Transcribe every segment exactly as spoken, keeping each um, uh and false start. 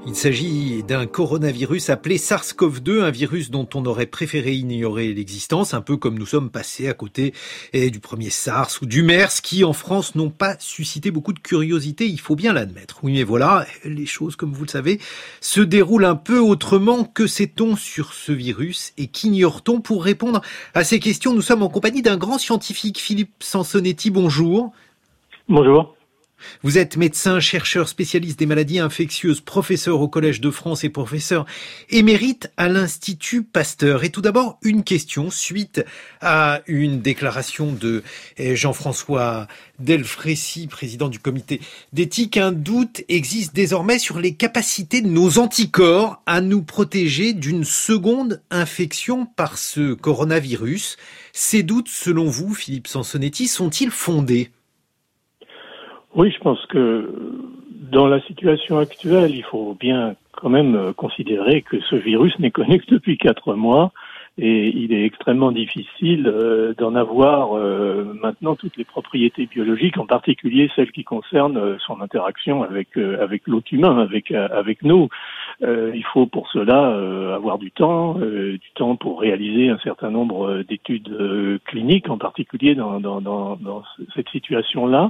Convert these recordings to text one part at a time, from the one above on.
Il s'agit d'un coronavirus appelé SARS-CoV deux, un virus dont on aurait préféré ignorer l'existence, un peu comme nous sommes passés à côté du premier SARS ou du MERS, qui en France n'ont pas suscité beaucoup de curiosité, il faut bien l'admettre. Oui, mais voilà, les choses, comme vous le savez, se déroulent un peu autrement. Que sait-on sur ce virus et qu'ignore-t-on? Pour répondre à ces questions, nous sommes en compagnie d'un grand scientifique, Philippe Sansonetti. Bonjour. Bonjour. Vous êtes médecin, chercheur spécialiste des maladies infectieuses, professeur au Collège de France et professeur émérite à l'Institut Pasteur. Et tout d'abord, une question suite à une déclaration de Jean-François Delfraissy, président du comité d'éthique. Un doute existe désormais sur les capacités de nos anticorps à nous protéger d'une seconde infection par ce coronavirus. Ces doutes, selon vous, Philippe Sansonetti, sont-ils fondés ? Oui, je pense que dans la situation actuelle, il faut bien quand même considérer que ce virus n'est connu que depuis quatre mois et il est extrêmement difficile d'en avoir maintenant toutes les propriétés biologiques, en particulier celles qui concernent son interaction avec avec l'autre humain, avec avec nous. Il faut pour cela avoir du temps, du temps pour réaliser un certain nombre d'études cliniques, en particulier dans dans dans, dans cette situation-là.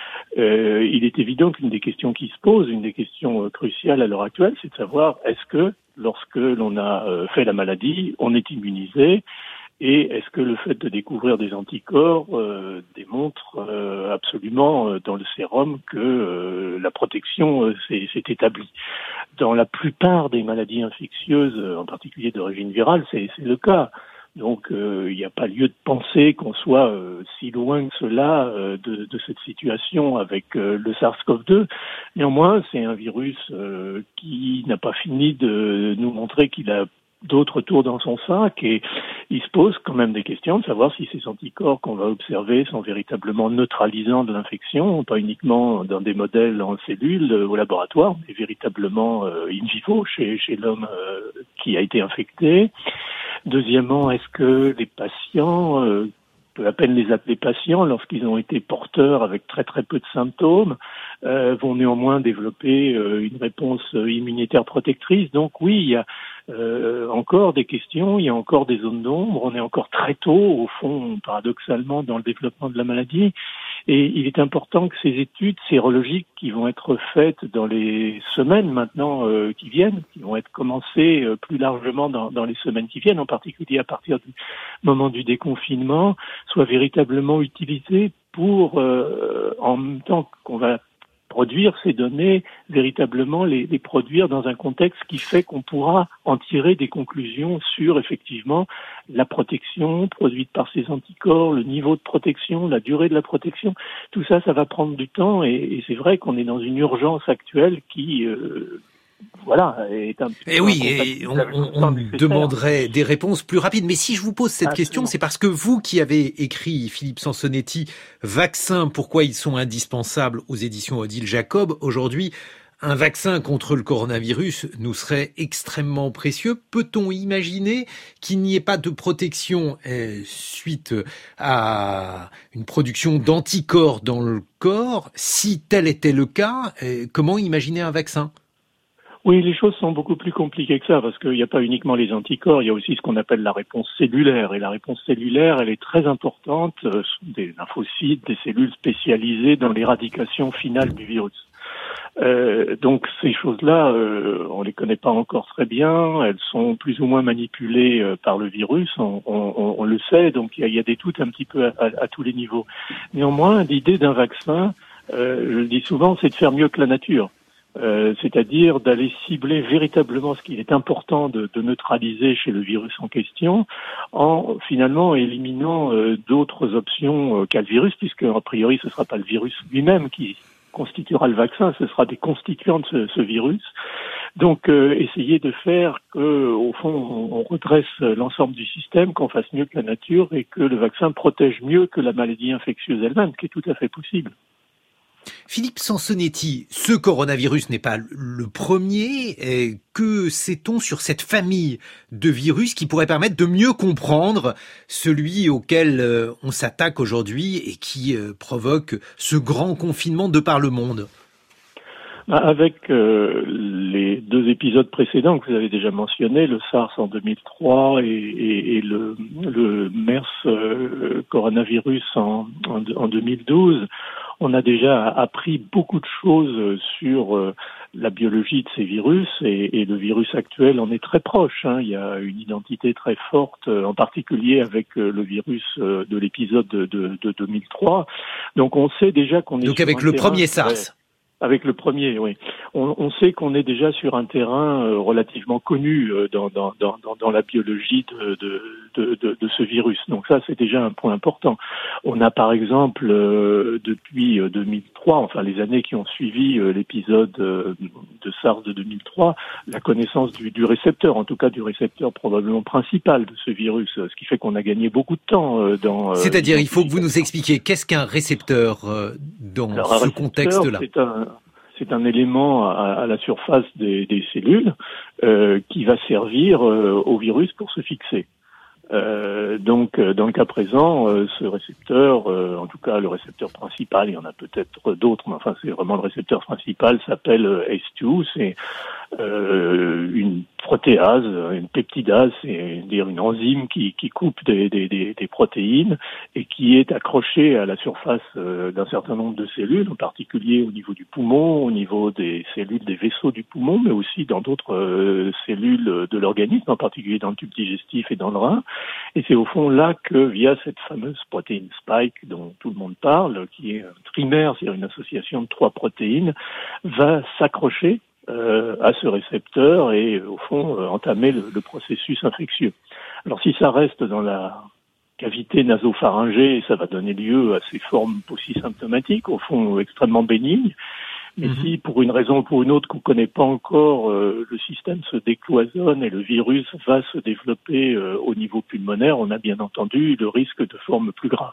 Euh, il est évident qu'une des questions qui se posent, une des questions euh, cruciales à l'heure actuelle, c'est de savoir est-ce que lorsque l'on a euh, fait la maladie, on est immunisé, et est-ce que le fait de découvrir des anticorps euh, démontre euh, absolument euh, dans le sérum que euh, la protection euh, s'est, s'est établie. Dans la plupart des maladies infectieuses, euh, en particulier d'origine virale, c'est, c'est le cas. Donc euh, il n'y a pas lieu de penser qu'on soit euh, si loin que cela euh, de, de cette situation avec euh, le SARS-CoV deux. Néanmoins, c'est un virus euh, qui n'a pas fini de nous montrer qu'il a d'autres tours dans son sac, et il se pose quand même des questions de savoir si ces anticorps qu'on va observer sont véritablement neutralisants de l'infection, pas uniquement dans des modèles en cellules euh, au laboratoire, mais véritablement euh, in vivo chez, chez l'homme euh, qui a été infecté. Deuxièmement, est-ce que les patients, euh, on peut à peine les appeler patients, lorsqu'ils ont été porteurs avec très très peu de symptômes, euh, vont néanmoins développer euh, une réponse immunitaire protectrice. Donc oui, il y a euh, encore des questions, il y a encore des zones d'ombre, on est encore très tôt, au fond, paradoxalement, dans le développement de la maladie. Et il est important que ces études sérologiques qui vont être faites dans les semaines maintenant euh, qui viennent, qui vont être commencées euh, plus largement dans, dans les semaines qui viennent, en particulier à partir du moment du déconfinement, soient véritablement utilisées pour, euh, en même temps qu'on va produire ces données, véritablement les, les produire dans un contexte qui fait qu'on pourra en tirer des conclusions sur, effectivement, la protection produite par ces anticorps, le niveau de protection, la durée de la protection. Tout ça, ça va prendre du temps, et, et c'est vrai qu'on est dans une urgence actuelle qui... Euh, Voilà, est un et oui, et on, on, on demanderait des réponses plus rapides. Mais si je vous pose cette Absolument. question, c'est parce que vous qui avez écrit, Philippe Sansonetti, Vaccins, pourquoi ils sont indispensables aux éditions Odile Jacob, aujourd'hui, un vaccin contre le coronavirus nous serait extrêmement précieux. Peut-on imaginer qu'il n'y ait pas de protection euh, suite à une production d'anticorps dans le corps? Si tel était le cas, euh, comment imaginer un vaccin? Oui, les choses sont beaucoup plus compliquées que ça, parce qu'il n'y a pas uniquement les anticorps, il y a aussi ce qu'on appelle la réponse cellulaire. Et la réponse cellulaire, elle est très importante, ce sont des lymphocytes, des cellules spécialisées dans l'éradication finale du virus. Euh, donc ces choses-là, euh, on les connaît pas encore très bien, elles sont plus ou moins manipulées euh, par le virus, on, on, on le sait, donc il y a, il y a des doutes un petit peu à, à, à tous les niveaux. Néanmoins, l'idée d'un vaccin, euh, je le dis souvent, c'est de faire mieux que la nature. Euh, c'est-à-dire d'aller cibler véritablement ce qu'il est important de, de neutraliser chez le virus en question, en finalement éliminant euh, d'autres options euh, qu'à le virus, puisque a priori ce ne sera pas le virus lui-même qui constituera le vaccin, ce sera des constituants de ce, ce virus. Donc euh, essayer de faire que, au fond, on, on redresse l'ensemble du système, qu'on fasse mieux que la nature et que le vaccin protège mieux que la maladie infectieuse elle-même, ce qui est tout à fait possible. Philippe Sansonetti, ce coronavirus n'est pas le premier. Que sait-on sur cette famille de virus qui pourrait permettre de mieux comprendre celui auquel on s'attaque aujourd'hui et qui provoque ce grand confinement de par le monde ? Avec euh, les deux épisodes précédents que vous avez déjà mentionnés, le SARS en deux mille trois et, et, et le, le MERS euh, coronavirus en, en, en deux mille douze, on a déjà appris beaucoup de choses sur euh, la biologie de ces virus et, et le virus actuel en est très proche. Hein. Il y a une identité très forte, en particulier avec euh, le virus euh, de l'épisode de, de, de deux mille trois. Donc on sait déjà qu'on est Donc sur avec un le terrain, premier SARS. ouais, avec le premier, oui. On, on sait qu'on est déjà sur un terrain euh, relativement connu euh, dans, dans, dans, dans la biologie de, de, de, de, de ce virus. Donc ça, c'est déjà un point important. On a par exemple, euh, depuis deux mille trois, enfin les années qui ont suivi euh, l'épisode euh, de SARS de deux mille trois, la connaissance du, du récepteur, en tout cas du récepteur probablement principal de ce virus, ce qui fait qu'on a gagné beaucoup de temps euh, dans... Euh, C'est-à-dire, il faut que vous nous expliquiez, qu'est-ce qu'un récepteur euh, dans Alors, ce un contexte-là? C'est un, c'est un élément à, à la surface des, des cellules euh, qui va servir euh, au virus pour se fixer. Euh, donc, dans le cas présent, euh, ce récepteur, euh, en tout cas le récepteur principal, il y en a peut-être d'autres, mais enfin c'est vraiment le récepteur principal, s'appelle A C E deux, c'est euh, une protéase, une peptidase, c'est-à-dire une enzyme qui, qui coupe des, des, des, des protéines et qui est accrochée à la surface euh, d'un certain nombre de cellules, en particulier au niveau du poumon, au niveau des cellules des vaisseaux du poumon, mais aussi dans d'autres euh, cellules de l'organisme, en particulier dans le tube digestif et dans le rein. Et c'est au fond là que, via cette fameuse protéine spike dont tout le monde parle, qui est un trimère, c'est-à-dire une association de trois protéines, va s'accrocher euh, à ce récepteur et, au fond, euh, entamer le, le processus infectieux. Alors si ça reste dans la cavité nasopharyngée, ça va donner lieu à ces formes paucisymptomatiques, au fond extrêmement bénignes. Mais mmh. si, pour une raison ou pour une autre qu'on ne connaît pas encore, euh, le système se décloisonne et le virus va se développer euh, au niveau pulmonaire, on a bien entendu le risque de formes plus graves.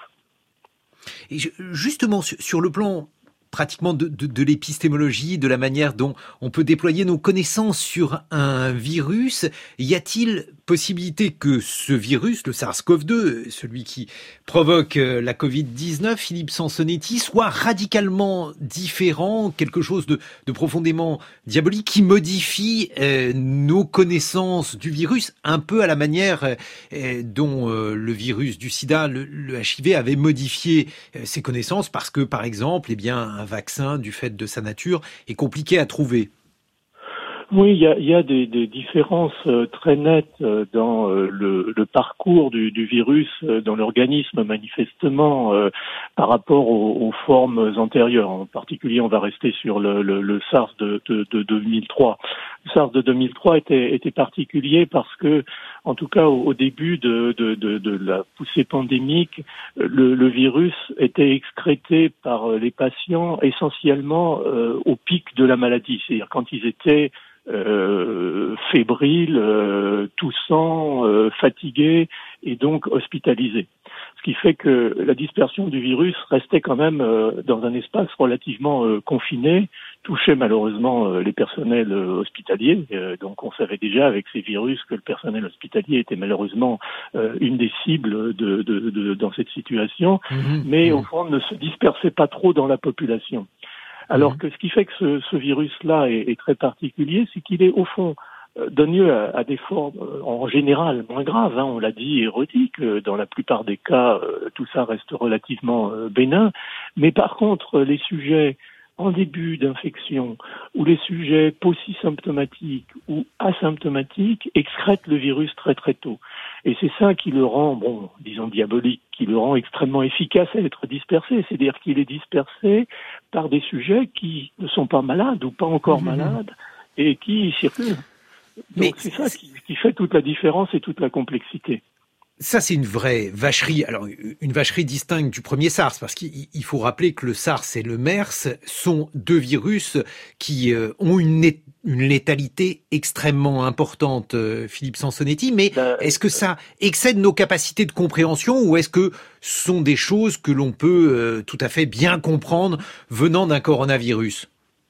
Et je, justement, sur, sur le plan pratiquement de, de, de l'épistémologie, de la manière dont on peut déployer nos connaissances sur un virus, y a-t-il possibilité que ce virus, le SARS-C o V deux, celui qui provoque la covid dix-neuf, Philippe Sansonetti, soit radicalement différent, quelque chose de, de profondément diabolique, qui modifie euh, nos connaissances du virus, un peu à la manière euh, dont euh, le virus du sida, le, le H I V, avait modifié euh, ses connaissances parce que, par exemple, eh bien, un vaccin, du fait de sa nature, est compliqué à trouver. Oui, il y a, il y a des, des différences euh, très nettes euh, dans euh, le, le parcours du, du virus euh, dans l'organisme, manifestement, euh, par rapport aux, aux formes antérieures. En particulier, on va rester sur le, le, le SARS de, de, de deux mille trois. Le SARS de deux mille trois était, était particulier parce que, en tout cas, au, au début de, de, de, de la poussée pandémique, le, le virus était excrété par les patients essentiellement euh, au pic de la maladie, c'est-à-dire quand ils étaient Euh, fébrile, euh, toussant, euh, fatigué et donc hospitalisé. Ce qui fait que la dispersion du virus restait quand même euh, dans un espace relativement euh, confiné, touchait malheureusement euh, les personnels euh, hospitaliers. Euh, donc on savait déjà avec ces virus que le personnel hospitalier était malheureusement euh, une des cibles de, de, de, dans cette situation, mmh, mais mmh. au fond ne se dispersait pas trop dans la population. Alors que ce qui fait que ce, ce virus-là est, est très particulier, c'est qu'il est au fond euh, donne lieu à, à des formes euh, en général moins graves. Hein, on l'a dit et redit que dans la plupart des cas, euh, tout ça reste relativement euh, bénin. Mais par contre, les sujets en début d'infection ou les sujets paucisymptomatiques ou asymptomatiques excrètent le virus très très tôt. Et c'est ça qui le rend, bon, disons diabolique, qui le rend extrêmement efficace à être dispersé. C'est-à-dire qu'il est dispersé par des sujets qui ne sont pas malades ou pas encore mmh. malades et qui circulent. Donc Mais c'est ça qui, qui fait toute la différence et toute la complexité. Ça, c'est une vraie vacherie. Alors, une vacherie distincte du premier SARS, parce qu'il faut rappeler que le SARS et le MERS sont deux virus qui euh, ont une, une létalité extrêmement importante, euh, Philippe Sansonetti. Mais euh, est-ce que ça excède nos capacités de compréhension ou est-ce que ce sont des choses que l'on peut euh, tout à fait bien comprendre venant d'un coronavirus ?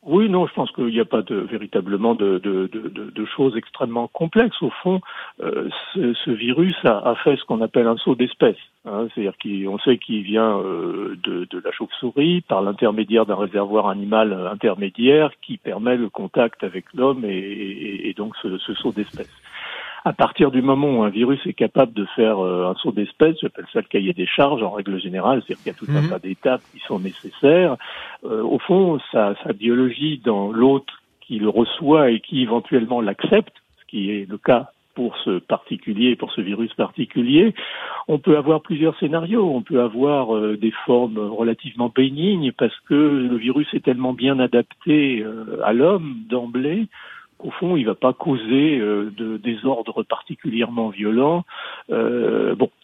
Oui, non, je pense qu'il n'y a pas de, véritablement de, de, de, de, de choses extrêmement complexes. Au fond, euh, ce, ce virus a, a fait ce qu'on appelle un saut d'espèce. Hein, c'est-à-dire qu'on sait qu'il vient euh, de, de la chauve-souris par l'intermédiaire d'un réservoir animal intermédiaire qui permet le contact avec l'homme et, et, et donc ce, ce saut d'espèce. À partir du moment où un virus est capable de faire euh, un saut d'espèce, j'appelle ça le cahier des charges en règle générale, c'est-à-dire qu'il y a tout mmh. un tas d'étapes qui sont nécessaires. Euh, au fond, sa, sa biologie dans l'hôte qui le reçoit et qui éventuellement l'accepte, ce qui est le cas pour ce particulier, pour ce virus particulier, on peut avoir plusieurs scénarios. On peut avoir euh, des formes relativement bénignes parce que le virus est tellement bien adapté euh, à l'homme d'emblée. Au fond, il ne va pas causer euh, de désordres particulièrement violents. Euh, bon,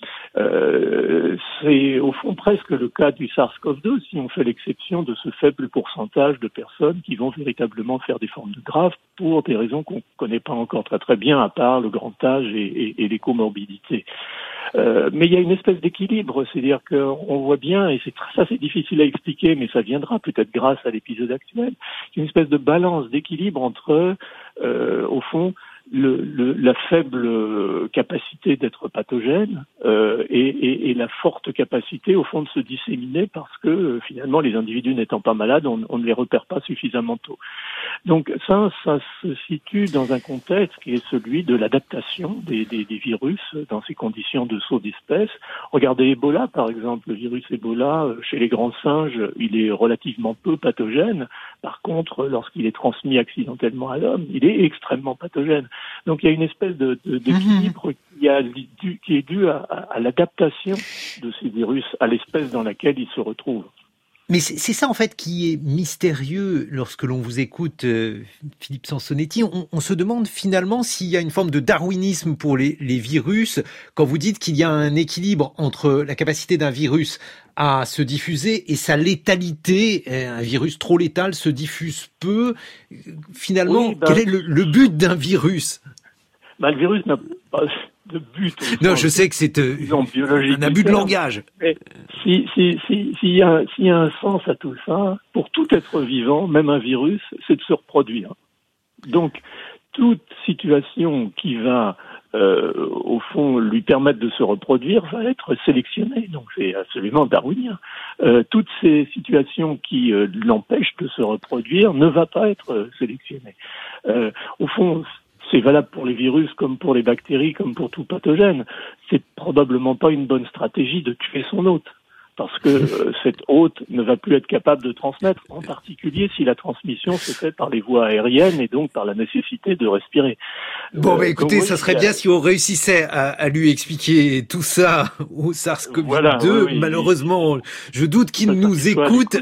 euh, c'est au fond presque le cas du SARS-CoV deux, si on fait l'exception de ce faible pourcentage de personnes qui vont véritablement faire des formes de graves pour des raisons qu'on ne connaît pas encore très très bien, à part le grand âge et, et, et les comorbidités. Euh, mais il y a une espèce d'équilibre, c'est-à-dire qu'on voit bien, et c'est ça c'est difficile à expliquer, mais ça viendra peut-être grâce à l'épisode actuel, une espèce de balance d'équilibre entre, euh, au fond, le, le, la faible capacité d'être pathogène euh, et, et, et la forte capacité, au fond, de se disséminer parce que, euh, finalement, les individus n'étant pas malades, on, on ne les repère pas suffisamment tôt. Donc ça, ça se situe dans un contexte qui est celui de l'adaptation des, des, des virus dans ces conditions de saut d'espèce. Regardez Ebola, par exemple. Le virus Ebola, chez les grands singes, il est relativement peu pathogène. Par contre, lorsqu'il est transmis accidentellement à l'homme, il est extrêmement pathogène. Donc il y a une espèce de, de, d'équilibre mmh. qui, a, qui est dû à, à l'adaptation de ces virus à l'espèce dans laquelle ils se retrouvent. Mais c'est, c'est ça en fait qui est mystérieux lorsque l'on vous écoute, euh, Philippe Sansonetti. On, on se demande finalement s'il y a une forme de darwinisme pour les, les virus quand vous dites qu'il y a un équilibre entre la capacité d'un virus à se diffuser et sa létalité. Un virus trop létal se diffuse peu. Finalement, oui, ben, quel est le, le but d'un virus ? Ben, le virus n'a pas de but. Non, je sais que c'est euh, un abus de langage. Mais si, si, si, s'il y a, s'il y a un sens à tout ça, pour tout être vivant, même un virus, c'est de se reproduire. Donc, toute situation qui va, euh, au fond, lui permettre de se reproduire va être sélectionnée. Donc, c'est absolument darwinien. Euh, toutes ces situations qui euh, l'empêchent de se reproduire ne va pas être euh, sélectionnée. Euh, au fond, c'est valable pour les virus comme pour les bactéries, comme pour tout pathogène. C'est probablement pas une bonne stratégie de tuer son hôte, parce que euh, cet hôte ne va plus être capable de transmettre, en particulier si la transmission se fait par les voies aériennes et donc par la nécessité de respirer. Bon, euh, bah écoutez, donc, oui, ça serait bien si on réussissait à, à lui expliquer tout ça au SARS-CoV deux. Voilà, oui, oui, Malheureusement, oui. je doute qu'il nous écoute.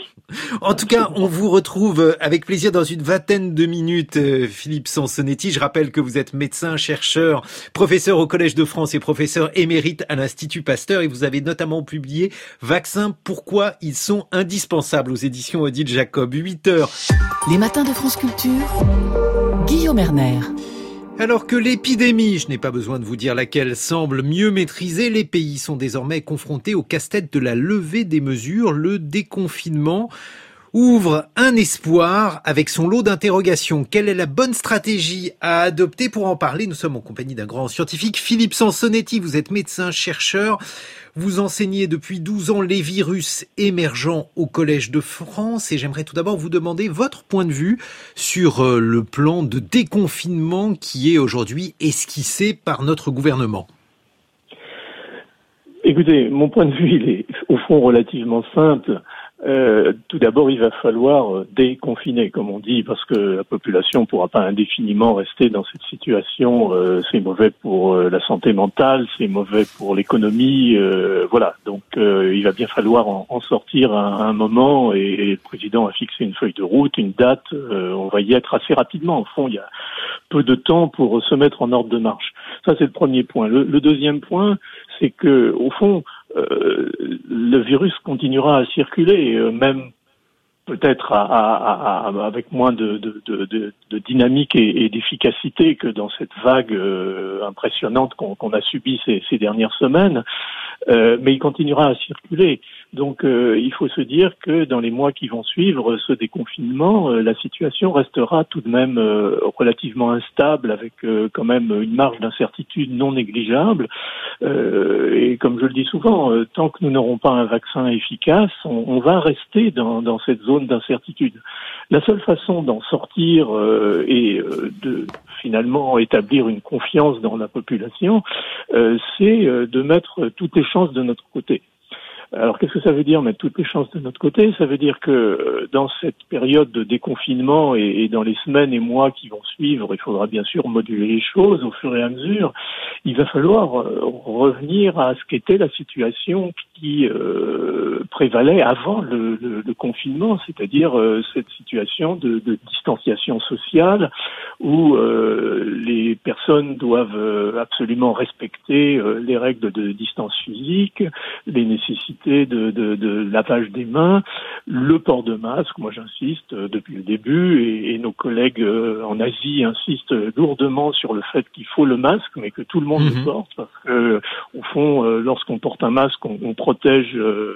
En tout cas, on vous retrouve avec plaisir dans une vingtaine de minutes, Philippe Sansonetti. Je rappelle que vous êtes médecin, chercheur, professeur au Collège de France et professeur émérite à l'Institut Pasteur. Et vous avez notamment publié « Vaccins, pourquoi ils sont indispensables » aux éditions Odile Jacob. huit heures. Les matins de France Culture, Guillaume Erner. Alors que l'épidémie, je n'ai pas besoin de vous dire laquelle, semble mieux maîtrisée, les pays sont désormais confrontés au casse-tête de la levée des mesures. Le déconfinement ouvre un espoir avec son lot d'interrogations. Quelle est la bonne stratégie à adopter? Pour en parler, nous sommes en compagnie d'un grand scientifique, Philippe Sansonetti. Vous êtes médecin, chercheur. Vous enseignez depuis douze ans les virus émergents au Collège de France et j'aimerais tout d'abord vous demander votre point de vue sur le plan de déconfinement qui est aujourd'hui esquissé par notre gouvernement. Écoutez, mon point de vue, il est au fond relativement simple. Euh, tout d'abord, il va falloir déconfiner, comme on dit, parce que la population ne pourra pas indéfiniment rester dans cette situation. Euh, c'est mauvais pour euh, la santé mentale, c'est mauvais pour l'économie. Euh, voilà, donc euh, il va bien falloir en, en sortir à, à un moment. Et, et le président a fixé une feuille de route, une date. Euh, on va y être assez rapidement. Au fond, il y a peu de temps pour se mettre en ordre de marche. Ça, c'est le premier point. Le, le deuxième point, c'est que, au fond, Euh, le virus continuera à circuler, euh, même peut-être à, à, à, avec moins de, de, de, de, de dynamique et, et d'efficacité que dans cette vague euh, impressionnante qu'on, qu'on a subie ces, ces dernières semaines, euh, mais il continuera à circuler. Donc euh, il faut se dire que dans les mois qui vont suivre ce déconfinement, euh, la situation restera tout de même euh, relativement instable, avec euh, quand même une marge d'incertitude non négligeable. Euh, et comme je le dis souvent, euh, tant que nous n'aurons pas un vaccin efficace, on, on va rester dans, dans cette zone d'incertitude. La seule façon d'en sortir euh, et euh, de finalement établir une confiance dans la population, euh, c'est euh, de mettre toutes les chances de notre côté. Alors, qu'est-ce que ça veut dire mettre toutes les chances de notre côté? Ça veut dire que dans cette période de déconfinement et, et dans les semaines et mois qui vont suivre, il faudra bien sûr moduler les choses au fur et à mesure. Il va falloir euh, revenir à ce qu'était la situation qui euh, prévalait avant le, le, le confinement, c'est-à-dire euh, cette situation de, de distanciation sociale où euh, les personnes doivent euh, absolument respecter euh, les règles de distance physique, les nécessités De, de, de lavage des mains, le port de masque, moi j'insiste euh, depuis le début, et, et nos collègues euh, en Asie insistent lourdement sur le fait qu'il faut le masque, mais que tout le monde mmh. le porte, parce que au fond, euh, lorsqu'on porte un masque, on, on protège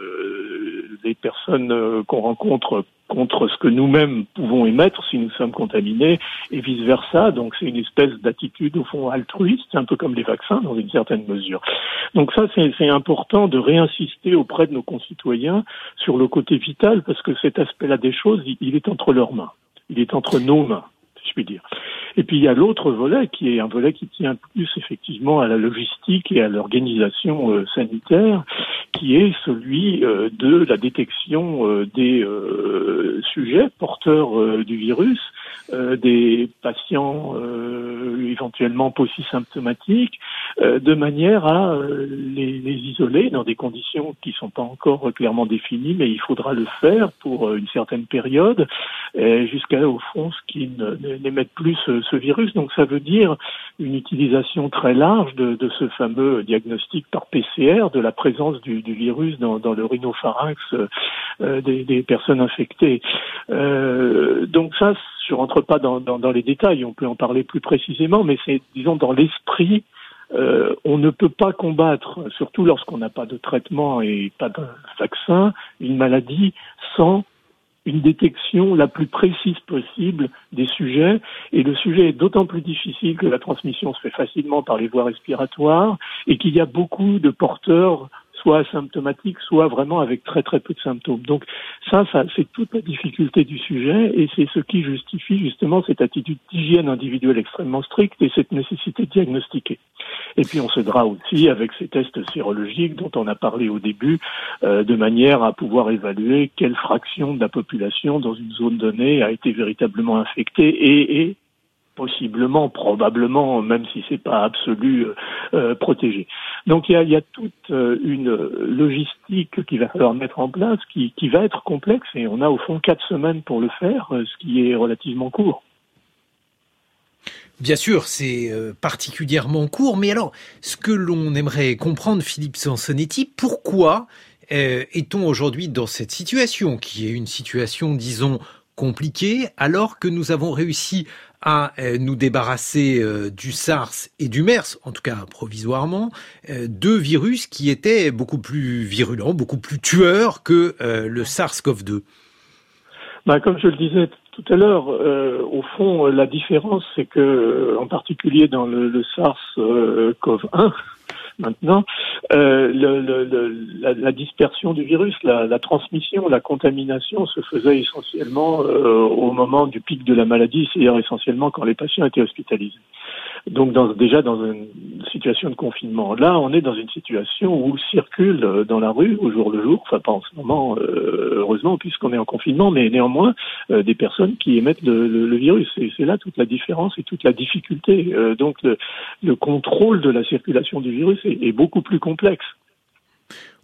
euh, les personnes euh, qu'on rencontre contre ce que nous-mêmes pouvons émettre si nous sommes contaminés, et vice-versa. Donc c'est une espèce d'attitude au fond altruiste, un peu comme les vaccins dans une certaine mesure. Donc ça, c'est, c'est important de réinsister auprès de nos concitoyens sur le côté vital, parce que cet aspect-là des choses, il, il est entre leurs mains, il est entre nos mains, si je puis dire. Et puis il y a l'autre volet qui est un volet qui tient plus effectivement à la logistique et à l'organisation euh, sanitaire, qui est celui euh, de la détection euh, des euh, sujets porteurs euh, du virus, euh, des patients euh, éventuellement paucisymptomatiques, euh, de manière à euh, les, les isoler dans des conditions qui sont pas encore clairement définies, mais il faudra le faire pour une certaine période, euh, jusqu'à au fond ce qui n'émette plus ce, ce virus. Donc ça veut dire une utilisation très large de, de ce fameux diagnostic par P C R de la présence du, du virus dans, dans le rhinopharynx euh, des, des personnes infectées. Euh, donc ça, je rentre pas dans, dans, dans les détails, on peut en parler plus précisément, mais c'est, disons, dans l'esprit. Euh, on ne peut pas combattre, surtout lorsqu'on n'a pas de traitement et pas de vaccin, une maladie sans une détection la plus précise possible des sujets. Et le sujet est d'autant plus difficile que la transmission se fait facilement par les voies respiratoires et qu'il y a beaucoup de porteurs soit asymptomatiques, soit vraiment avec très très peu de symptômes. Donc ça, ça c'est toute la difficulté du sujet et c'est ce qui justifie justement cette attitude d'hygiène individuelle extrêmement stricte et cette nécessité de diagnostiquer. Et puis on s'aidera aussi avec ces tests sérologiques dont on a parlé au début, euh, de manière à pouvoir évaluer quelle fraction de la population dans une zone donnée a été véritablement infectée et, et possiblement, probablement, même si c'est pas absolu, euh, protégé. Donc il y a, il y a toute euh, une logistique qu'il va falloir mettre en place, qui, qui va être complexe, et on a au fond quatre semaines pour le faire, ce qui est relativement court. Bien sûr, c'est euh, particulièrement court, mais alors, ce que l'on aimerait comprendre, Philippe Sansonetti, pourquoi euh, est-on aujourd'hui dans cette situation, qui est une situation, disons, compliquée, alors que nous avons réussi à euh, nous débarrasser euh, du SARS et du MERS, en tout cas provisoirement, euh, deux virus qui étaient beaucoup plus virulents, beaucoup plus tueurs que euh, le SARS-CoV deux. Ben, comme je le disais tout à l'heure, euh, au fond, la différence, c'est que, en particulier dans le, le SARS-CoV un, maintenant, euh, le, le, le, la, la dispersion du virus, la, la transmission, la contamination se faisait essentiellement euh, au moment du pic de la maladie, c'est-à-dire essentiellement quand les patients étaient hospitalisés. Donc dans, déjà dans une situation de confinement. Là, on est dans une situation où circule dans la rue au jour le jour, enfin pas en ce moment, euh, heureusement, puisqu'on est en confinement, mais néanmoins euh, des personnes qui émettent le, le, le virus. Et c'est là toute la différence et toute la difficulté. Euh, donc le, le contrôle de la circulation du virus est, est beaucoup plus complexe.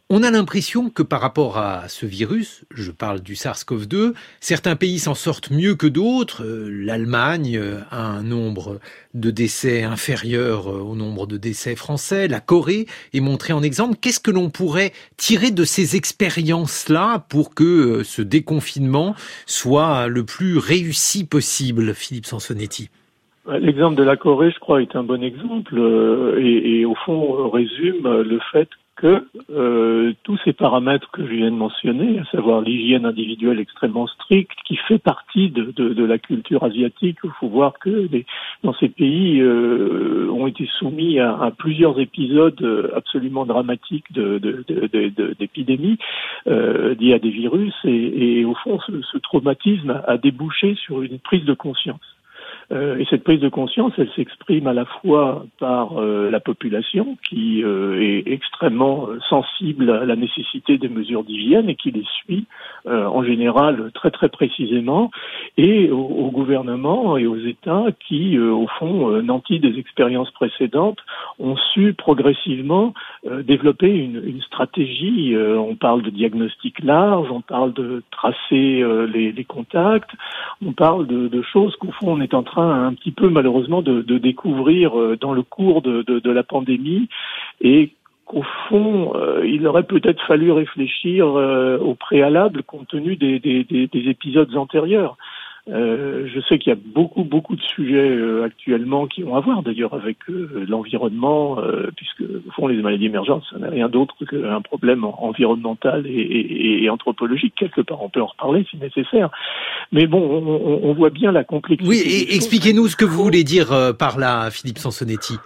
On a l'impression que par rapport à ce virus, je parle du SARS-CoV deux, certains pays s'en sortent mieux que d'autres. L'Allemagne a un nombre de décès inférieur au nombre de décès français. La Corée est montrée en exemple. Qu'est-ce que l'on pourrait tirer de ces expériences-là pour que ce déconfinement soit le plus réussi possible, Philippe Sansonetti? L'exemple de la Corée, je crois, est un bon exemple et, et au fond résume le fait que euh, tous ces paramètres que je viens de mentionner, à savoir l'hygiène individuelle extrêmement stricte, qui fait partie de, de, de la culture asiatique. Il faut voir que les, dans ces pays euh, ont été soumis à, à plusieurs épisodes absolument dramatiques de, de, de, de, de, d'épidémies euh, liées à des virus, et, et au fond, ce, ce traumatisme a, a débouché sur une prise de conscience. Euh, et cette prise de conscience, elle s'exprime à la fois par euh, la population qui euh, est extrêmement sensible à la nécessité des mesures d'hygiène et qui les suit euh, en général très très précisément, et au, au gouvernement et aux États qui, euh, au fond, euh, nantis des expériences précédentes, ont su progressivement euh, développer une, une stratégie. Euh, on parle de diagnostic large, on parle de tracer euh, les, les contacts, on parle de, de choses qu'au fond on est en train un petit peu malheureusement de, de découvrir dans le cours de, de, de la pandémie, et qu'au fond euh, il aurait peut-être fallu réfléchir euh, au préalable compte tenu des, des, des, des épisodes antérieurs. Euh, je sais qu'il y a beaucoup beaucoup de sujets euh, actuellement qui ont à voir d'ailleurs avec euh, l'environnement, euh, puisque au fond les maladies émergentes, ça n'est rien d'autre qu'un problème environnemental et, et, et anthropologique quelque part. On peut en reparler si nécessaire, mais bon, on, on voit bien la complexité. Oui, et expliquez-nous ce que vous voulez dire euh, par là, Philippe Sansonetti.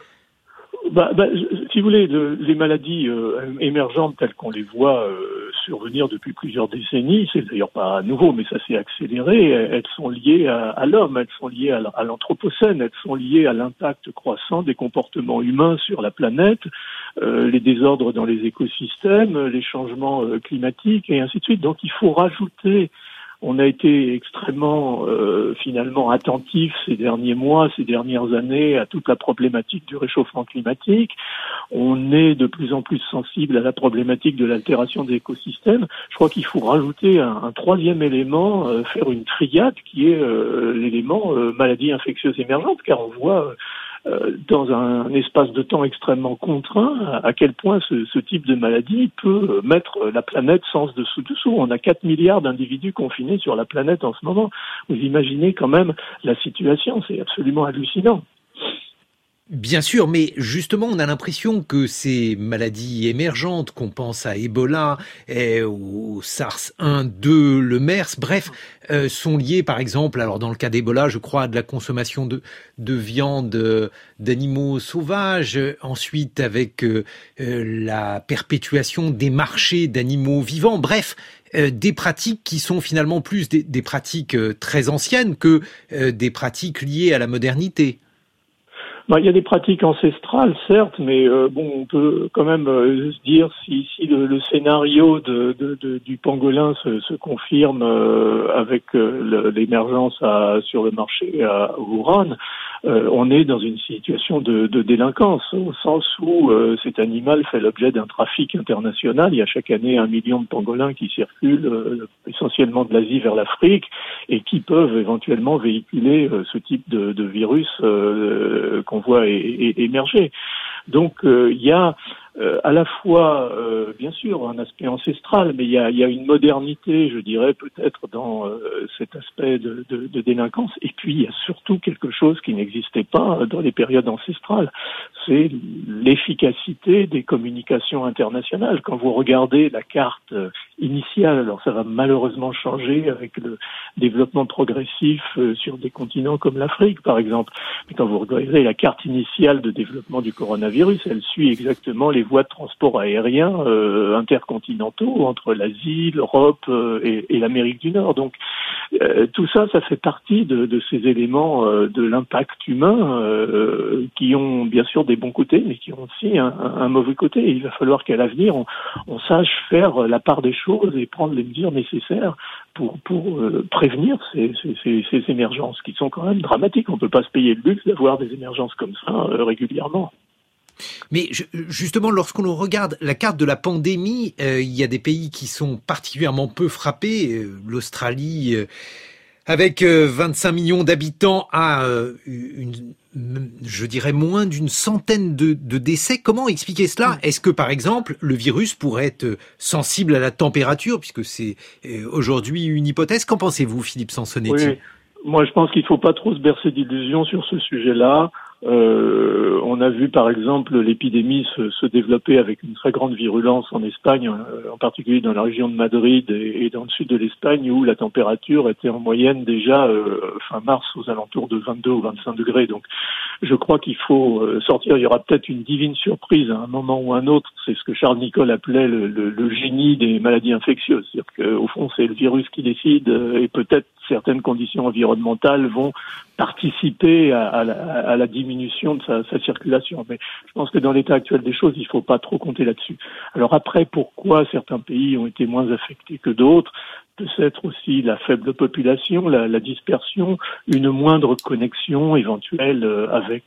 Bah, bah, si vous voulez, le, les maladies euh, émergentes telles qu'on les voit euh, survenir depuis plusieurs décennies, c'est d'ailleurs pas nouveau, mais ça s'est accéléré, elles sont liées à, à l'homme, elles sont liées à, à l'anthropocène, elles sont liées à l'impact croissant des comportements humains sur la planète, euh, les désordres dans les écosystèmes, les changements euh, climatiques et ainsi de suite. Donc il faut rajouter. On a été extrêmement euh, finalement attentifs ces derniers mois, ces dernières années à toute la problématique du réchauffement climatique. On est de plus en plus sensible à la problématique de l'altération des écosystèmes. Je crois qu'il faut rajouter un, un troisième élément, euh, faire une triade qui est euh, l'élément euh, maladie infectieuse émergente, car on voit euh, dans un espace de temps extrêmement contraint, à quel point ce, ce type de maladie peut mettre la planète sens dessous dessous. On a quatre milliards d'individus confinés sur la planète en ce moment. Vous imaginez quand même la situation, c'est absolument hallucinant. Bien sûr, mais justement, on a l'impression que ces maladies émergentes, qu'on pense à Ebola, et au SARS un, deux, le MERS, bref, euh, sont liées, par exemple, alors dans le cas d'Ebola, je crois, à de la consommation de, de viande euh, d'animaux sauvages, ensuite avec euh, euh, la perpétuation des marchés d'animaux vivants, bref, euh, des pratiques qui sont finalement plus des, des pratiques euh, très anciennes que euh, des pratiques liées à la modernité. Bah, il y a des pratiques ancestrales, certes, mais euh, bon, on peut quand même euh, se dire si, si le, le scénario de, de, de, du pangolin se, se confirme euh, avec euh, l'émergence à, sur le marché à Wuhan, euh, on est dans une situation de, de délinquance, au sens où euh, cet animal fait l'objet d'un trafic international. Il y a chaque année un million de pangolins qui circulent, euh, essentiellement de l'Asie vers l'Afrique, et qui peuvent éventuellement véhiculer euh, ce type de, de virus euh, qu'on voit é- é- émerger. Donc euh, il y a euh, à la fois, euh, bien sûr, un aspect ancestral, mais il y a, il y a une modernité, je dirais, peut-être dans euh, cet aspect de, de, de délinquance. Et puis, il y a surtout quelque chose qui n'existait pas dans les périodes ancestrales. C'est l'efficacité des communications internationales. Quand vous regardez la carte initiale, alors ça va malheureusement changer avec le développement progressif sur des continents comme l'Afrique, par exemple. Mais quand vous regardez la carte initiale de développement du coronavirus, elle suit exactement les voies de transport aérien euh, intercontinentaux entre l'Asie, l'Europe euh, et, et l'Amérique du Nord. Donc euh, tout ça, ça fait partie de, de ces éléments euh, de l'impact humain euh, qui ont bien sûr des bons côtés, mais qui ont aussi un, un, un mauvais côté. Et il va falloir qu'à l'avenir, on, on sache faire la part des choses et prendre les mesures nécessaires pour, pour euh, prévenir ces, ces, ces, ces émergences qui sont quand même dramatiques. On ne peut pas se payer le luxe d'avoir des émergences comme ça euh, régulièrement. Mais je, justement, lorsqu'on regarde la carte de la pandémie, euh, il y a des pays qui sont particulièrement peu frappés. Euh, L'Australie, euh, avec euh, vingt-cinq millions d'habitants, a euh, une, je dirais moins d'une centaine de, de décès. Comment expliquer cela? Est-ce que, par exemple, le virus pourrait être sensible à la température, puisque c'est euh, aujourd'hui une hypothèse? Qu'en pensez-vous, Philippe Sansonetti? Oui, moi je pense qu'il ne faut pas trop se bercer d'illusions sur ce sujet-là. Euh, on a vu par exemple l'épidémie se, se développer avec une très grande virulence en Espagne, euh, en particulier dans la région de Madrid et, et dans le sud de l'Espagne, où la température était en moyenne déjà euh, fin mars aux alentours de vingt-deux ou vingt-cinq degrés. Donc je crois qu'il faut euh, sortir. Il y aura peut-être une divine surprise à un moment ou un autre. C'est ce que Charles Nicolle appelait le, le, le génie des maladies infectieuses. C'est-à-dire qu'au fond c'est le virus qui décide euh, et peut-être certaines conditions environnementales vont participer à, à, la, à la diminution de sa, sa circulation. Mais je pense que dans l'état actuel des choses, il ne faut pas trop compter là-dessus. Alors après, pourquoi certains pays ont été moins affectés que d'autres? Peut-être aussi la faible population, la, la dispersion, une moindre connexion éventuelle avec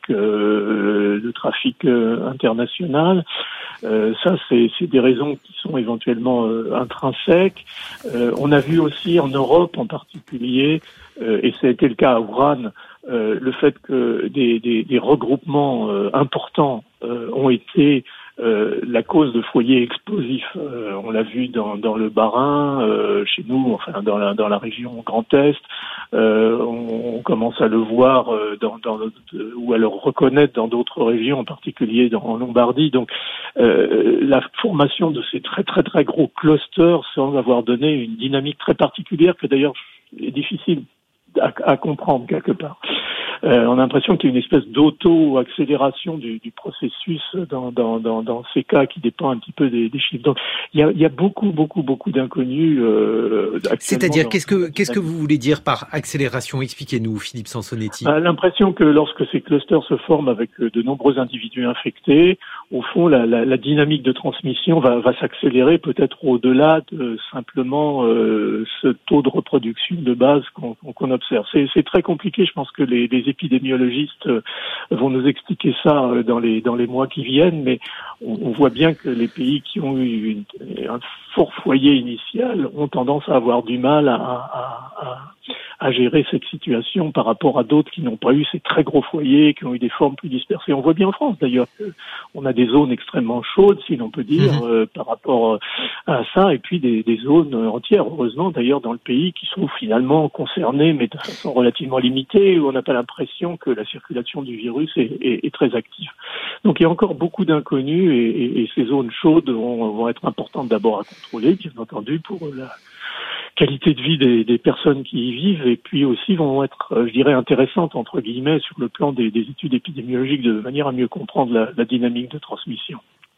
euh, le trafic euh, international. Euh, ça, c'est, c'est des raisons qui sont éventuellement euh, intrinsèques. Euh, on a vu aussi en Europe en particulier, euh, et ça a été le cas à Wuhan, euh, le fait que des, des, des regroupements euh, importants euh, ont été Euh, la cause de foyers explosifs. Euh, on l'a vu dans, dans le Bas-Rhin, euh, chez nous, enfin dans la, dans la région Grand Est. Euh, on, on commence à le voir euh, dans, dans, ou à le reconnaître dans d'autres régions, en particulier dans, en Lombardie. Donc, euh, la formation de ces très très très gros clusters semble avoir donné une dynamique très particulière que d'ailleurs est difficile à, à comprendre quelque part. Euh, on a l'impression qu'il y a une espèce d'auto-accélération du, du processus dans, dans, dans, dans ces cas qui dépend un petit peu des, des chiffres. Donc, il y a, il y a beaucoup, beaucoup, beaucoup d'inconnus. Euh, C'est-à-dire, qu'est-ce que, qu'est-ce que vous voulez dire par accélération? Expliquez-nous, Philippe Sansonetti. Euh, l'impression que lorsque ces clusters se forment avec de nombreux individus infectés, au fond, la, la, la dynamique de transmission va, va s'accélérer peut-être au-delà de simplement euh, ce taux de reproduction de base qu'on, qu'on observe. C'est, c'est très compliqué. Je pense que les, les épidémiologistes vont nous expliquer ça dans les dans les mois qui viennent, mais on, on voit bien que les pays qui ont eu une, un fort foyer initial ont tendance à avoir du mal à, à, à, à gérer cette situation par rapport à d'autres qui n'ont pas eu ces très gros foyers, qui ont eu des formes plus dispersées. On voit bien en France d'ailleurs qu'on a des zones extrêmement chaudes, si l'on peut dire, mmh. euh, par rapport à ça, et puis des, des zones entières, heureusement d'ailleurs dans le pays, qui sont finalement concernées, mais de façon relativement limitée, où on n'a pas l'impression que la circulation du virus est, est, est très active. Donc il y a encore beaucoup d'inconnus, et, et, et ces zones chaudes vont, vont être importantes d'abord à contrôler, bien entendu, pour la qualité de vie des, des personnes qui y vivent, et puis aussi vont être, je dirais, intéressantes, entre guillemets, sur le plan des, des études épidémiologiques, de manière à mieux comprendre la, la dynamique de transmission.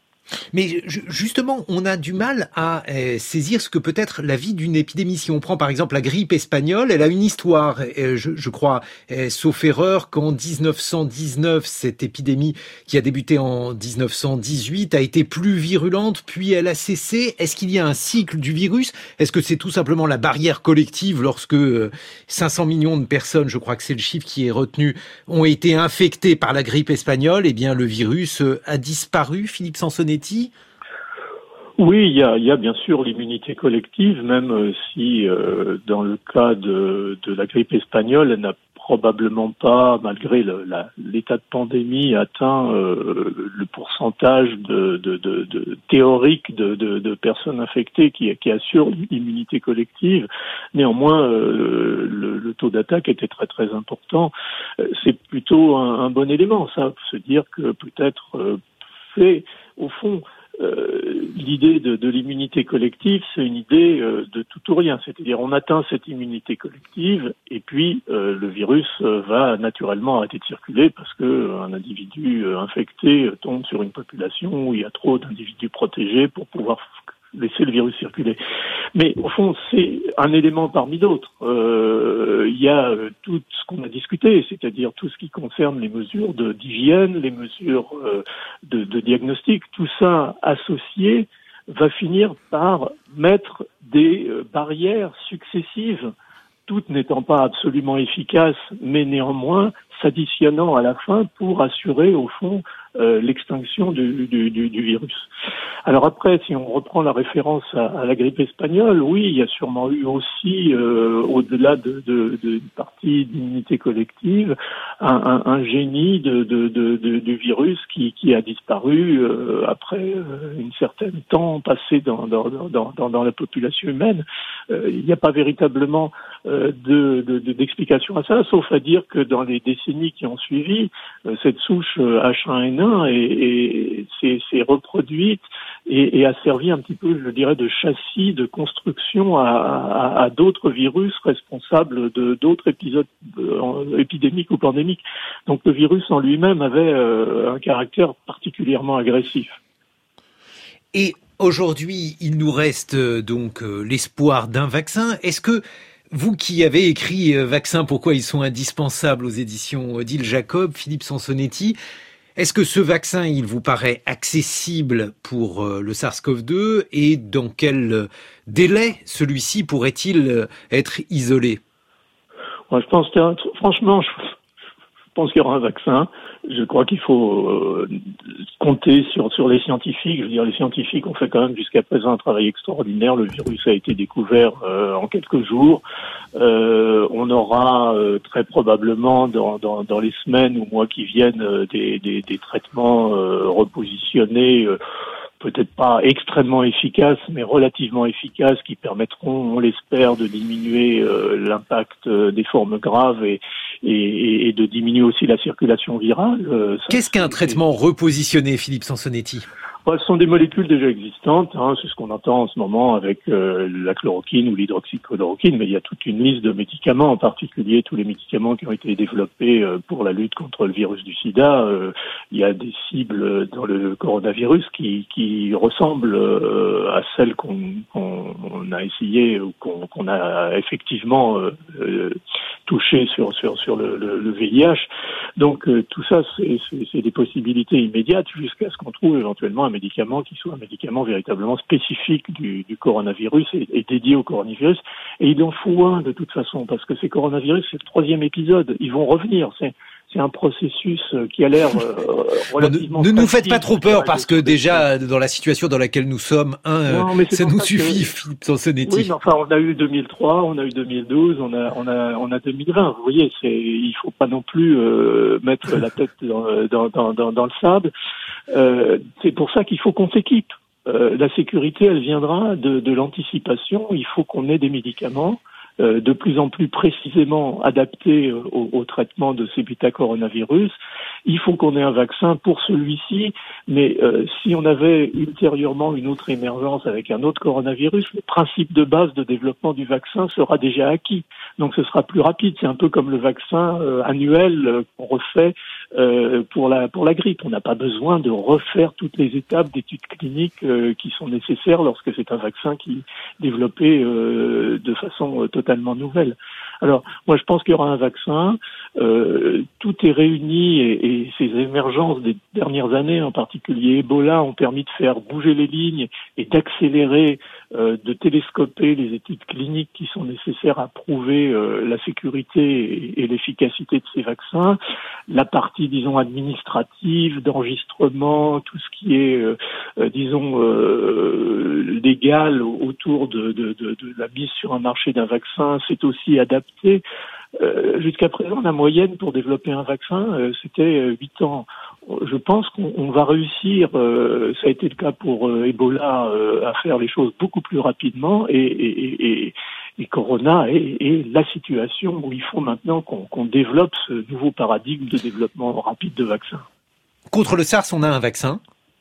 Mais justement, on a du mal à euh, saisir ce que peut être la vie d'une épidémie. Si on prend par exemple la grippe espagnole, elle a une histoire, euh, je, je crois, euh, sauf erreur, qu'en dix-neuf cent dix-neuf, cette épidémie qui a débuté en dix-neuf cent dix-huit a été plus virulente, puis elle a cessé. Est-ce qu'il y a un cycle du virus? Est-ce que c'est tout simplement la barrière collective lorsque euh, cinq cents millions de personnes, je crois que c'est le chiffre qui est retenu, ont été infectées par la grippe espagnole? Eh bien, le virus euh, a disparu, Philippe Sansonetti? Oui, il y a, il y a bien sûr l'immunité collective, même si euh, dans le cas de, de la grippe espagnole, elle n'a probablement pas, malgré le, la, l'état de pandémie, atteint euh, le pourcentage de, de, de, de théorique de, de, de personnes infectées qui, qui assure l'immunité collective. Néanmoins, euh, le, le taux d'attaque était très très important. C'est plutôt un, un bon élément, ça, se dire que peut-être euh, fait, au fond, Euh, l'idée de, de l'immunité collective, c'est une idée euh, de tout ou rien. C'est-à-dire, on atteint cette immunité collective et puis euh, le virus euh, va naturellement arrêter de circuler parce que euh, un individu euh, infecté euh, tombe sur une population où il y a trop d'individus protégés pour pouvoir laisser le virus circuler. Mais au fond, c'est un élément parmi d'autres. Euh, il y a euh, tout ce qu'on a discuté, c'est-à-dire tout ce qui concerne les mesures de, d'hygiène, les mesures euh, de, de diagnostic. Tout ça associé va finir par mettre des euh, barrières successives, toutes n'étant pas absolument efficaces, mais néanmoins s'additionnant à la fin pour assurer, au fond, euh, l'extinction du, du, du, du virus. Alors après, si on reprend la référence à, à la grippe espagnole, oui, il y a sûrement eu aussi, euh, au-delà de, de, de, de partie d'immunité collective, un, un, un génie de, de, de, de, du virus qui, qui a disparu euh, après euh, une certaine temps passé dans, dans, dans, dans, dans la population humaine. Euh, il n'y a pas véritablement euh, de, de, de, d'explication à ça, sauf à dire que dans les décennies qui ont suivi, euh, cette souche H un N un et, et s'est, s'est reproduite et, et a servi un petit peu, je dirais, de châssis de construction à, à, à d'autres virus responsables de d'autres épisodes euh, épidémiques ou pandémiques. Donc le virus en lui-même avait euh, un caractère particulièrement agressif. Et aujourd'hui, il nous reste euh, donc euh, l'espoir d'un vaccin. Est-ce que vous qui avez écrit euh, Vaccins, pourquoi ils sont indispensables aux éditions Odile Jacob, Philippe Sansonetti, est-ce que ce vaccin, il vous paraît accessible pour euh, le SARS-CoV deux et dans quel délai celui-ci pourrait-il être isolé ? Moi, je pense que, franchement, je pense qu'il y aura un vaccin. Je crois qu'il faut euh, compter sur sur les scientifiques. Je veux dire, les scientifiques ont fait quand même jusqu'à présent un travail extraordinaire. Le virus a été découvert euh, en quelques jours. Euh, on aura euh, très probablement dans, dans dans les semaines ou mois qui viennent euh, des, des des traitements euh, repositionnés. Euh, peut-être pas extrêmement efficaces, mais relativement efficaces, qui permettront, on l'espère, de diminuer euh, l'impact euh, des formes graves et, et, et de diminuer aussi la circulation virale. Euh, ça, Qu'est-ce qu'un traitement repositionné, Philippe Sansonetti ? Ce sont des molécules déjà existantes, hein, c'est ce qu'on entend en ce moment avec euh, la chloroquine ou l'hydroxychloroquine, mais il y a toute une liste de médicaments, en particulier tous les médicaments qui ont été développés euh, pour la lutte contre le virus du sida. Euh, il y a des cibles dans le coronavirus qui, qui ressemblent euh, à celles qu'on, qu'on on a essayé ou qu'on, qu'on a effectivement euh, euh, touchées sur, sur, sur le, le, le V I H. Donc euh, tout ça, c'est, c'est, c'est des possibilités immédiates jusqu'à ce qu'on trouve éventuellement un médicament qui soit un médicament véritablement spécifique du, du coronavirus et, et dédié au coronavirus. Et il en faut un de toute façon, parce que ces coronavirus, c'est le troisième épisode. Ils vont revenir. C'est, c'est un processus qui a l'air euh, relativement... Ne nous faites pas trop peur, parce que déjà, dans la situation dans laquelle nous sommes, un, non, ça nous suffit, que... Philippe Sansonetti. Oui, mais enfin, on a eu deux mille trois, on a eu deux mille douze, on a, on a, on a deux mille vingt. Vous voyez, c'est, il faut pas non plus euh, mettre la tête dans, dans, dans, dans, dans le sable. Euh, c'est pour ça qu'il faut qu'on s'équipe. Euh, la sécurité, elle viendra de, de l'anticipation. Il faut qu'on ait des médicaments euh, de plus en plus précisément adaptés euh, au, au traitement de ces bêta-coronavirus. Il faut qu'on ait un vaccin pour celui-ci, mais euh, si on avait ultérieurement une autre émergence avec un autre coronavirus, le principe de base de développement du vaccin sera déjà acquis. Donc ce sera plus rapide. C'est un peu comme le vaccin euh, annuel euh, qu'on refait euh, pour la pour la grippe. On n'a pas besoin de refaire toutes les étapes d'études cliniques euh, qui sont nécessaires lorsque c'est un vaccin qui est développé euh, de façon euh, totalement nouvelle. Alors, moi, je pense qu'il y aura un vaccin. Euh, tout est réuni et, et ces émergences des dernières années, en particulier Ebola, ont permis de faire bouger les lignes et d'accélérer, euh, de télescoper les études cliniques qui sont nécessaires à prouver euh, la sécurité et, et l'efficacité de ces vaccins. La partie, disons, administrative, d'enregistrement, tout ce qui est, euh, euh, disons, euh, légal autour de, de, de, de la mise sur un marché d'un vaccin, c'est aussi adapté. Euh, jusqu'à présent, la moyenne pour développer un vaccin, euh, c'était huit ans. Je pense qu'on on va réussir, euh, ça a été le cas pour euh, Ebola, euh, à faire les choses beaucoup plus rapidement et, et, et, et Corona est, est la situation où il faut maintenant qu'on, qu'on développe ce nouveau paradigme de développement rapide de vaccins. Contre le SARS, on a un vaccin ?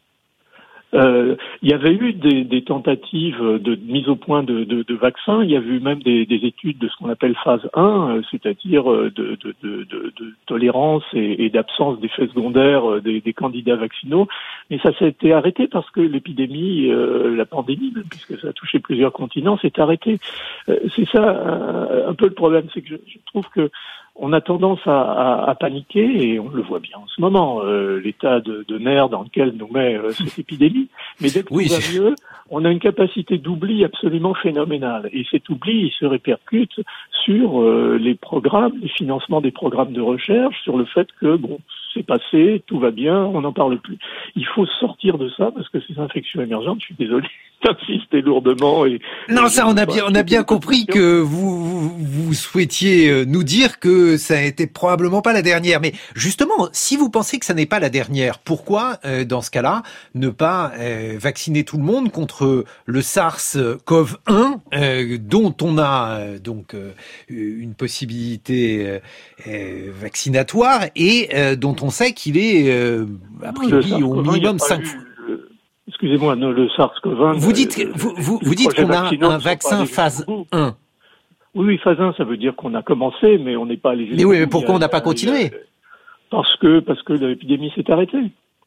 Euh, il y avait eu des, des tentatives de mise au point de, de, de vaccins. Il y avait eu même des, des études de ce qu'on appelle phase un, c'est-à-dire de, de, de, de, de tolérance et, et d'absence d'effets secondaires des, des candidats vaccinaux. Mais ça s'est été arrêté parce que l'épidémie, euh, la pandémie, même, puisque ça a touché plusieurs continents, s'est arrêtée. Euh, c'est ça un, un peu le problème, c'est que je, je trouve que on a tendance à, à, à paniquer, et on le voit bien en ce moment, euh, l'état de, de nerfs dans lequel nous met euh, cette épidémie. Mais dès que oui, tout va mieux, on a une capacité d'oubli absolument phénoménale. Et cet oubli, il se répercute sur euh, les programmes, les financements des programmes de recherche, sur le fait que, bon, c'est passé, tout va bien, on n'en parle plus. Il faut sortir de ça parce que ces infections émergentes, je suis désolé d'insister lourdement. Et, non, et ça, on a bien, on a bien compris que vous, vous, vous souhaitiez nous dire que ça n'était probablement pas la dernière. Mais justement, si vous pensez que ça n'est pas la dernière, pourquoi, euh, dans ce cas-là, ne pas euh, vacciner tout le monde contre le SARS-CoV un, euh, dont on a euh, donc euh, une possibilité euh, euh, vaccinatoire et euh, dont on sait qu'il est euh, a priori au minimum cinq fois. Excusez-moi, le SARS-CoV un. Vous dites, euh, vous, vous, vous dites qu'on a un vaccin phase un. Oui, oui, phase un, ça veut dire qu'on a commencé, mais on n'est pas allé. Mais oui, mais pourquoi on n'a pas continué? Parce que, parce que l'épidémie s'est arrêtée.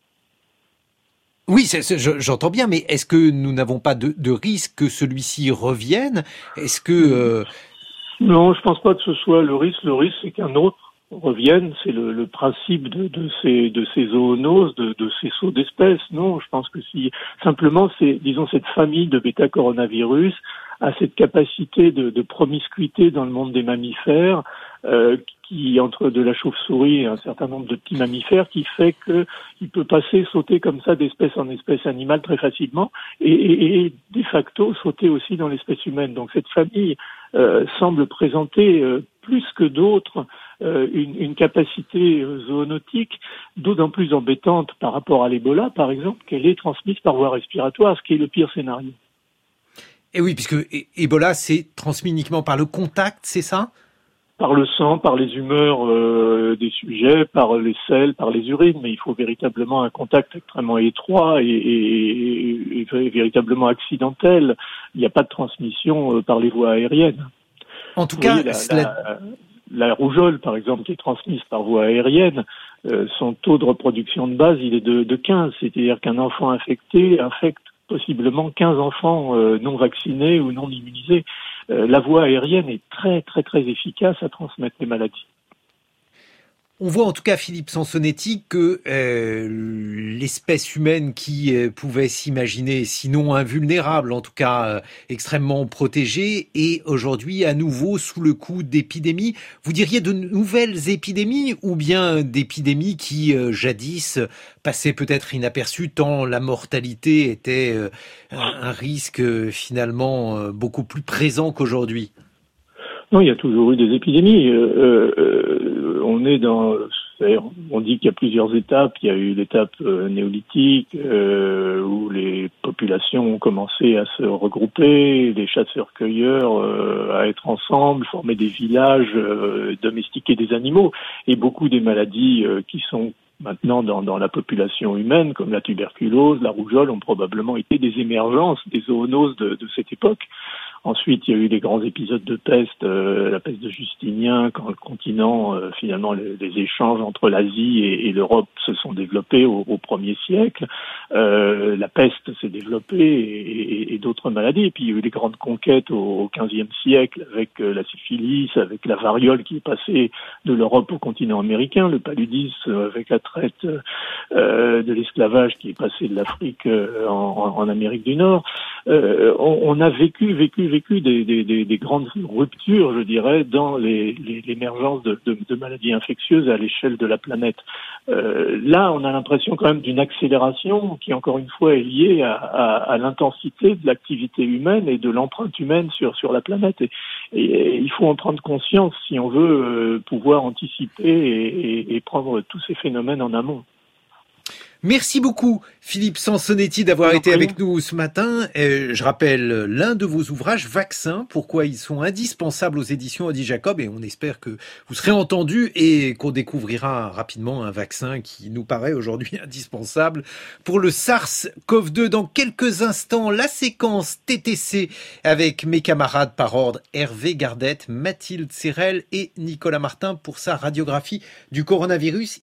Oui, c'est, c'est, j'entends bien, mais est-ce que nous n'avons pas de, de risque que celui-ci revienne? Est-ce que... Euh... Non, je pense pas que ce soit le risque. Le risque, c'est qu'un autre revienne. C'est le, le principe de, de ces de ces zoonoses, de, de ces sauts d'espèces. Non, je pense que si simplement, c'est disons cette famille de bêta-coronavirus a cette capacité de, de promiscuité dans le monde des mammifères, euh, qui entre de la chauve-souris et un certain nombre de petits mammifères, qui fait que il peut passer, sauter comme ça d'espèce en espèce animale très facilement, et, et, et de facto sauter aussi dans l'espèce humaine. Donc cette famille euh, semble présenter euh, plus que d'autres euh, une, une capacité euh, zoonotique, d'autant plus embêtante par rapport à l'Ebola, par exemple, qu'elle est transmise par voie respiratoire, ce qui est le pire scénario. Et oui, puisque Ebola, c'est transmis uniquement par le contact, c'est ça? Par le sang, par les humeurs euh, des sujets, par les selles, par les urines, mais il faut véritablement un contact extrêmement étroit et, et, et, et véritablement accidentel. Il n'y a pas de transmission euh, par les voies aériennes. En tout Vous cas, voyez, la, cela... la, la rougeole, par exemple, qui est transmise par voie aérienne, euh, son taux de reproduction de base, il est de, de quinze, c'est-à-dire qu'un enfant infecté infecte possiblement quinze enfants euh, non vaccinés ou non immunisés. Euh, la voie aérienne est très très très efficace à transmettre les maladies. On voit en tout cas, Philippe Sansonetti, que euh, l'espèce humaine qui euh, pouvait s'imaginer, sinon invulnérable, en tout cas euh, extrêmement protégée, est aujourd'hui à nouveau sous le coup d'épidémies. Vous diriez de nouvelles épidémies ou bien d'épidémies qui, euh, jadis, passaient peut-être inaperçues tant la mortalité était euh, un, un risque euh, finalement euh, beaucoup plus présent qu'aujourd'hui? Non, il y a toujours eu des épidémies. Euh, euh, on est dans, on dit qu'il y a plusieurs étapes. Il y a eu l'étape euh, néolithique euh, où les populations ont commencé à se regrouper, les chasseurs-cueilleurs euh, à être ensemble, former des villages, euh, domestiquer des animaux, et beaucoup des maladies euh, qui sont maintenant dans, dans la population humaine, comme la tuberculose, la rougeole, ont probablement été des émergences, des zoonoses de, de cette époque. Ensuite, il y a eu les grands épisodes de peste, euh, la peste de Justinien, quand le continent, euh, finalement, les, les échanges entre l'Asie et, et l'Europe se sont développés au, au premier siècle. Euh, la peste s'est développée et, et, et d'autres maladies. Et puis, il y a eu les grandes conquêtes au, au quinzième siècle avec euh, la syphilis, avec la variole qui est passée de l'Europe au continent américain, le paludisme avec la traite euh, de l'esclavage qui est passé de l'Afrique euh, en, en Amérique du Nord. Euh, on, on a vécu, vécu, vécu des, des, des, des grandes ruptures, je dirais, dans les, les, l'émergence de, de, de maladies infectieuses à l'échelle de la planète. Euh, là, on a l'impression quand même d'une accélération qui, encore une fois, est liée à, à, à l'intensité de l'activité humaine et de l'empreinte humaine sur, sur la planète. Et, et, et il faut en prendre conscience si on veut euh, pouvoir anticiper et, et, et prendre tous ces phénomènes en amont. Merci beaucoup, Philippe Sansonetti, d'avoir été avec nous ce matin. Euh, je rappelle l'un de vos ouvrages, Vaccins, pourquoi ils sont indispensables aux éditions Odile Jacob, et on espère que vous serez entendu et qu'on découvrira rapidement un vaccin qui nous paraît aujourd'hui indispensable pour le SARS-CoV deux. Dans quelques instants, la séquence T T C avec mes camarades par ordre, Hervé Gardette, Mathilde Serrel et Nicolas Martin pour sa radiographie du coronavirus.